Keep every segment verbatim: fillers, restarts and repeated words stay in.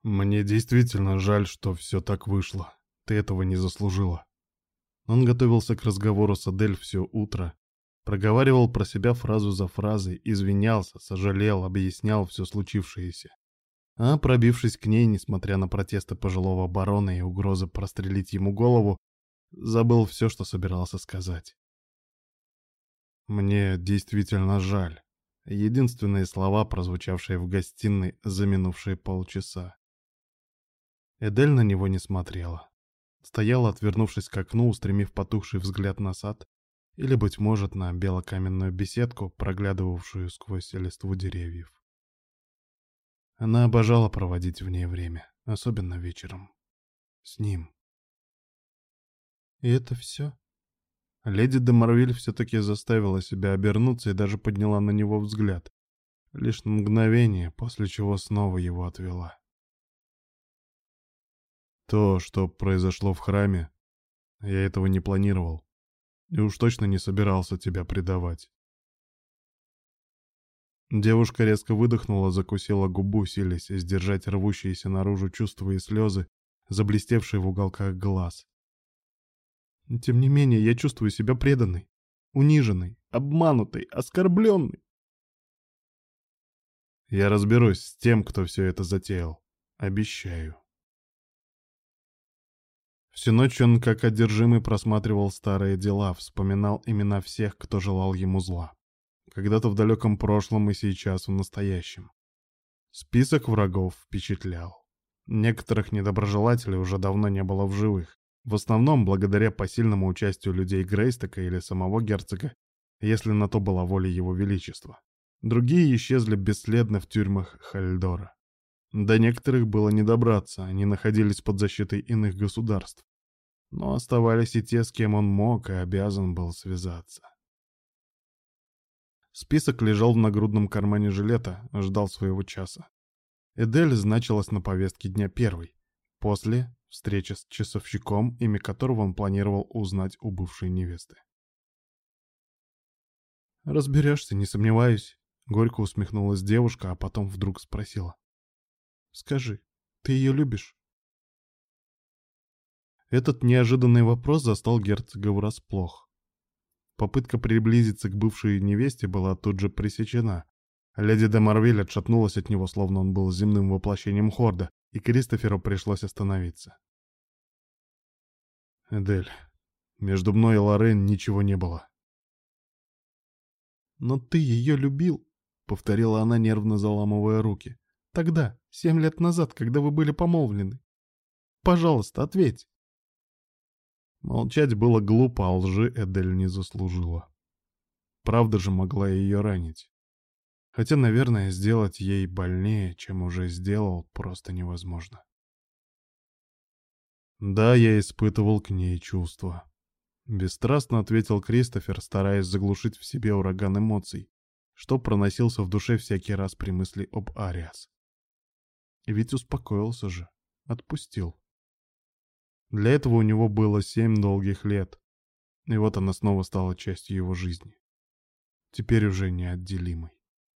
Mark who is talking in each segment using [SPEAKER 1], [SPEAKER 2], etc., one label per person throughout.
[SPEAKER 1] Мне действительно жаль, что все так вышло. Ты этого не заслужила. Он готовился к разговору с Адель все утро. Проговаривал про себя фразу за фразой, извинялся, сожалел, объяснял все случившееся. А пробившись к ней, несмотря на протесты пожилого барона и угрозы прострелить ему голову, забыл все, что собирался сказать. «Мне действительно жаль». Единственные слова, прозвучавшие в гостиной за минувшие полчаса. Эдель на него не смотрела. Стояла, отвернувшись к окну, устремив потухший взгляд на сад, или, быть может, на белокаменную беседку, проглядывавшую сквозь листву деревьев. Она обожала проводить в ней время, особенно вечером. С ним. И это все? Леди де Марвиль все-таки заставила себя обернуться и даже подняла на него взгляд. Лишь на мгновение, после чего снова его отвела. То, что произошло в храме, я этого не планировал. И уж точно не собирался тебя предавать. Девушка резко выдохнула, закусила губу, силясь сдержать рвущиеся наружу чувства и слезы, заблестевшие в уголках глаз. Тем не менее, я чувствую себя преданной, униженной, обманутой, оскорбленной. Я разберусь с тем, кто все это затеял. Обещаю. Всю ночь он, как одержимый, просматривал старые дела, вспоминал имена всех, кто желал ему зла. Когда-то в далеком прошлом и сейчас в настоящем. Список врагов впечатлял. Некоторых недоброжелателей уже давно не было в живых. В основном благодаря посильному участию людей Грейстока или самого герцога, если на то была воля его величества. Другие исчезли бесследно в тюрьмах Хальдора. До некоторых было не добраться, они находились под защитой иных государств. Но оставались и те, с кем он мог и обязан был связаться. Список лежал в нагрудном кармане жилета, ждал своего часа. Эдель значилась на повестке дня первой. После — встреча с часовщиком, имя которого он планировал узнать у бывшей невесты. «Разберешься, не сомневаюсь», — горько усмехнулась девушка, а потом вдруг спросила. «Скажи, ты ее любишь?» Этот неожиданный вопрос застал герцога врасплох. Попытка приблизиться к бывшей невесте была тут же пресечена. Леди де Марвиль отшатнулась от него, словно он был земным воплощением Хорда, и Кристоферу пришлось остановиться. «Эдель, между мной и Лорен ничего не было». «Но ты ее любил», — повторила она, нервно заламывая руки. «Тогда, семь лет назад, когда вы были помолвлены. Пожалуйста, ответь». Молчать было глупо, а лжи Эдель не заслужила. Правда же могла ее ранить. Хотя, наверное, сделать ей больнее, чем уже сделал, просто невозможно. Да, я испытывал к ней чувства. Бесстрастно ответил Кристофер, стараясь заглушить в себе ураган эмоций, что проносился в душе всякий раз при мысли об Ариас. И ведь успокоился же, отпустил. Для этого у него было семь долгих лет, и вот она снова стала частью его жизни. Теперь уже неотделимой.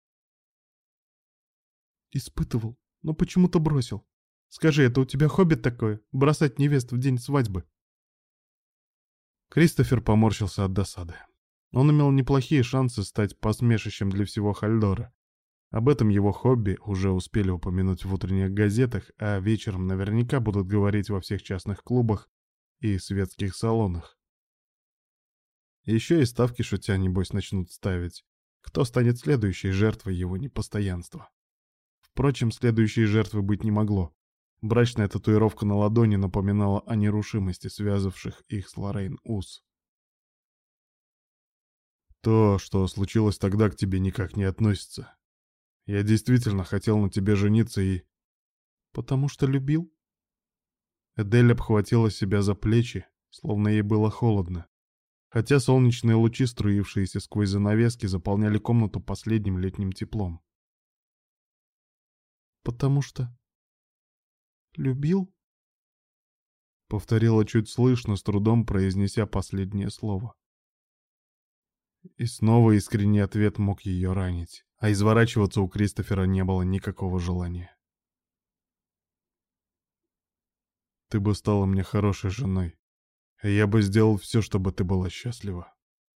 [SPEAKER 1] «Испытывал, но почему-то бросил. Скажи, это у тебя хобби такое — бросать невест в день свадьбы?» Кристофер поморщился от досады. Он имел неплохие шансы стать посмешищем для всего Хальдора. Об этом его хобби уже успели упомянуть в утренних газетах, а вечером наверняка будут говорить во всех частных клубах и светских салонах. Еще и ставки шутя, небось, начнут ставить. Кто станет следующей жертвой его непостоянства? Впрочем, следующей жертвы быть не могло. Брачная татуировка на ладони напоминала о нерушимости, связавших их с Лоррейн уз. «То, что случилось тогда, к тебе никак не относится. Я действительно хотел на тебе жениться и...» «Потому что любил?» Эдель обхватила себя за плечи, словно ей было холодно. Хотя солнечные лучи, струившиеся сквозь занавески, заполняли комнату последним летним теплом. «Потому что... любил?» Повторила чуть слышно, с трудом произнеся последнее слово. И снова искренний ответ мог ее ранить, а изворачиваться у Кристофера не было никакого желания. ты бы стала мне хорошей женой. И я бы сделал все, чтобы ты была счастлива.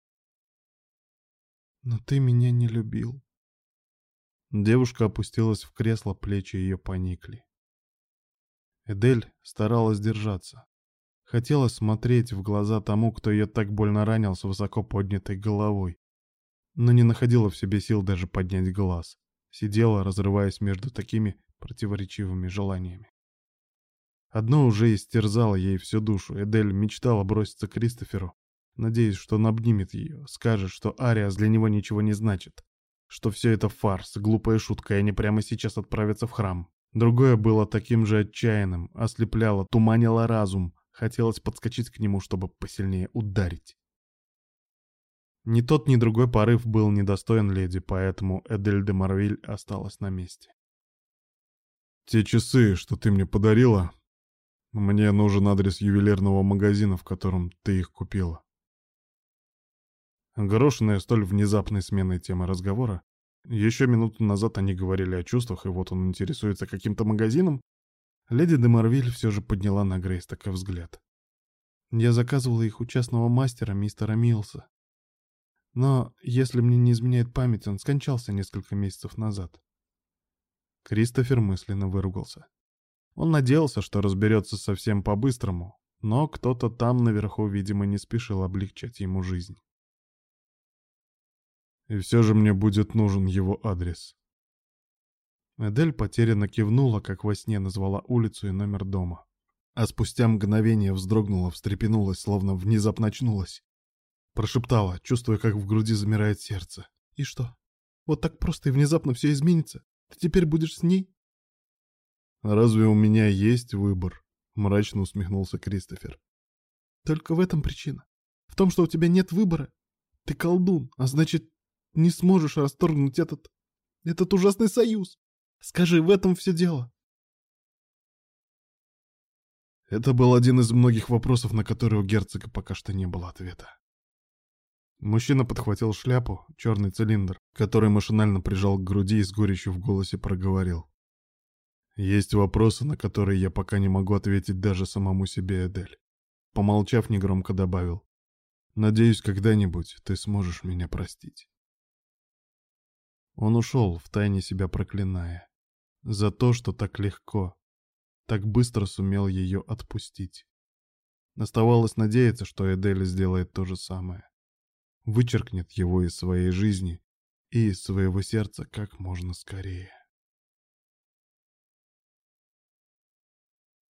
[SPEAKER 2] Но ты меня не любил.
[SPEAKER 1] Девушка опустилась в кресло, плечи ее поникли. Эдель старалась держаться. Хотела смотреть в глаза тому, кто ее так больно ранил с высоко поднятой головой, но не находила в себе сил даже поднять глаз. Сидела, разрываясь между такими противоречивыми желаниями. Одно уже истерзало ей всю душу. Эдель мечтала броситься к Кристоферу, надеясь, что он обнимет ее, скажет, что Ариас для него ничего не значит, что все это фарс, глупая шутка, и они прямо сейчас отправятся в храм. Другое было таким же отчаянным, ослепляло, туманило разум. Хотелось подскочить к нему, чтобы посильнее ударить. Ни тот, ни другой порыв был недостоин леди, поэтому Эдель де Марвиль осталась на месте. «Те часы, что ты мне подарила, мне нужен адрес ювелирного магазина, в котором ты их купила». Огорошенная столь внезапной сменой темы разговора, еще минуту назад они говорили о чувствах, и вот он интересуется каким-то магазином, леди де Марвиль все же подняла на Грейстока взгляд. «Я заказывала их у частного мастера, мистера Милса. Но, если мне не изменяет память, он скончался несколько месяцев назад». Кристофер мысленно выругался. Он надеялся, что разберется совсем по-быстрому, но кто-то там наверху, видимо, не спешил облегчать ему жизнь. «И все же мне будет нужен его адрес». Эдель потерянно кивнула, как во сне назвала улицу и номер дома. А спустя мгновение вздрогнула, встрепенулась, словно внезапно очнулась. Прошептала, чувствуя, как в груди замирает сердце. «И что? Вот так просто и внезапно все изменится? Ты теперь будешь с ней?» «Разве у меня есть выбор?» — мрачно усмехнулся Кристофер.
[SPEAKER 2] «Только в этом причина. В том, что у тебя нет выбора. Ты колдун, а значит, не сможешь расторгнуть этот... этот ужасный союз. Скажи, в этом все дело».
[SPEAKER 1] Это был один из многих вопросов, на которые у герцога пока что не было ответа. Мужчина подхватил шляпу, черный цилиндр, который машинально прижал к груди и с горечью в голосе проговорил. «Есть вопросы, на которые я пока не могу ответить даже самому себе, Эдель». Помолчав, негромко добавил. «Надеюсь, когда-нибудь ты сможешь меня простить». Он ушел, втайне себя проклиная. За то, что так легко, так быстро сумел ее отпустить. Оставалось надеяться, что Эдель сделает то же самое. Вычеркнет его из своей жизни и из своего сердца как можно скорее.